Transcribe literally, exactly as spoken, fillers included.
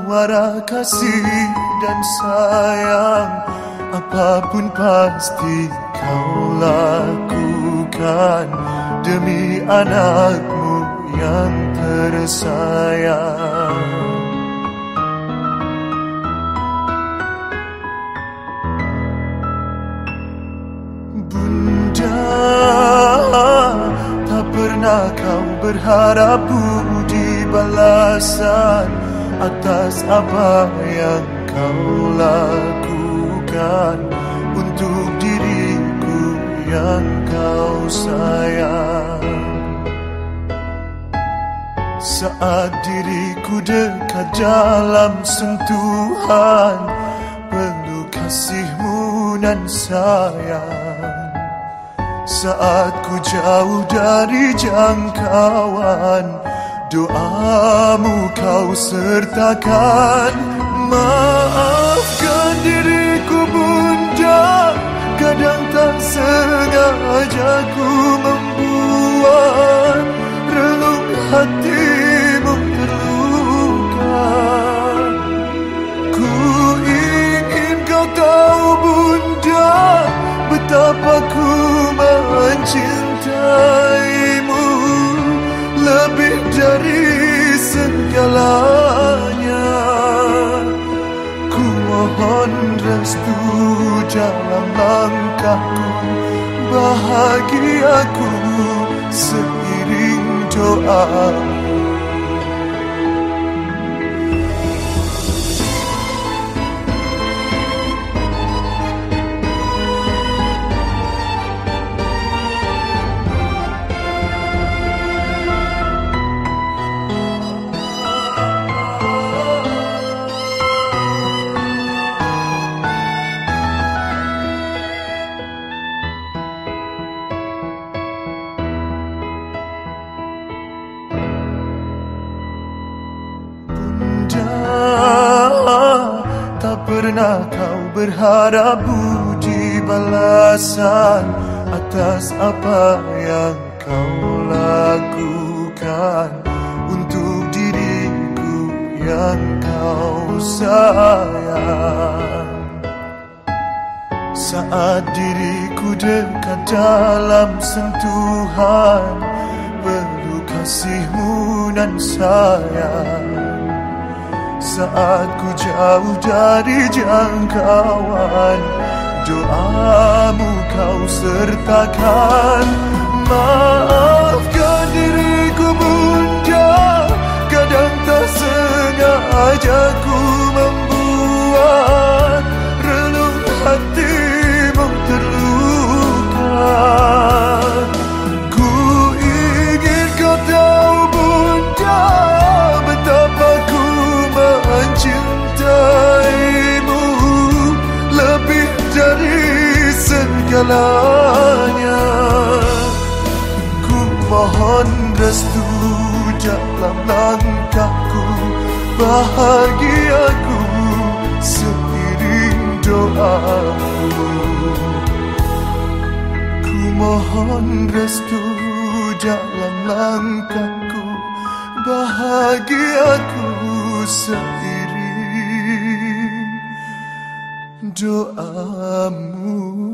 muara kasih dan sayang, apapun pasti kau lakukan demi anakmu yang tersayang. Bunda, tak pernah kau berharap budi balasan atas apa yang kau lakukan untuk diriku yang kau sayang. Saat diriku dekat dalam sentuhan, perlu kasihmu nan sayang. Saat ku jauh dari jangkauan, doamu kau sertakan. Maafkan diriku Bunda, kadang tak sengaja ku membuat relung hatimu terluka. Ku ingin kau tahu Bunda, betapa ku mencintaimu lebih dari segalanya. Ku mohon restu dalam langkahku, bahagiaku seiring doamu. Tak pernah kau berharap budi balasan atas apa yang kau lakukan untuk diriku yang kau sayang. Saat diriku dekat dalam sentuhan, perlu kasihmu nan sayang. Saat ku jauh dari jangkauan, doamu kau sertakan. Maafkan diriku Bunda, kadang tak sengaja ku membuat relung hatimu terluka. Ku ingin kau tahu Bunda, betapa ku mencintaimu lebih dari segalanya. Ku mohon restu dalam langkahku, bahagiaku seiring doamu. Ku mohon restu dalam langkahku, bahagiaku seiring doamu.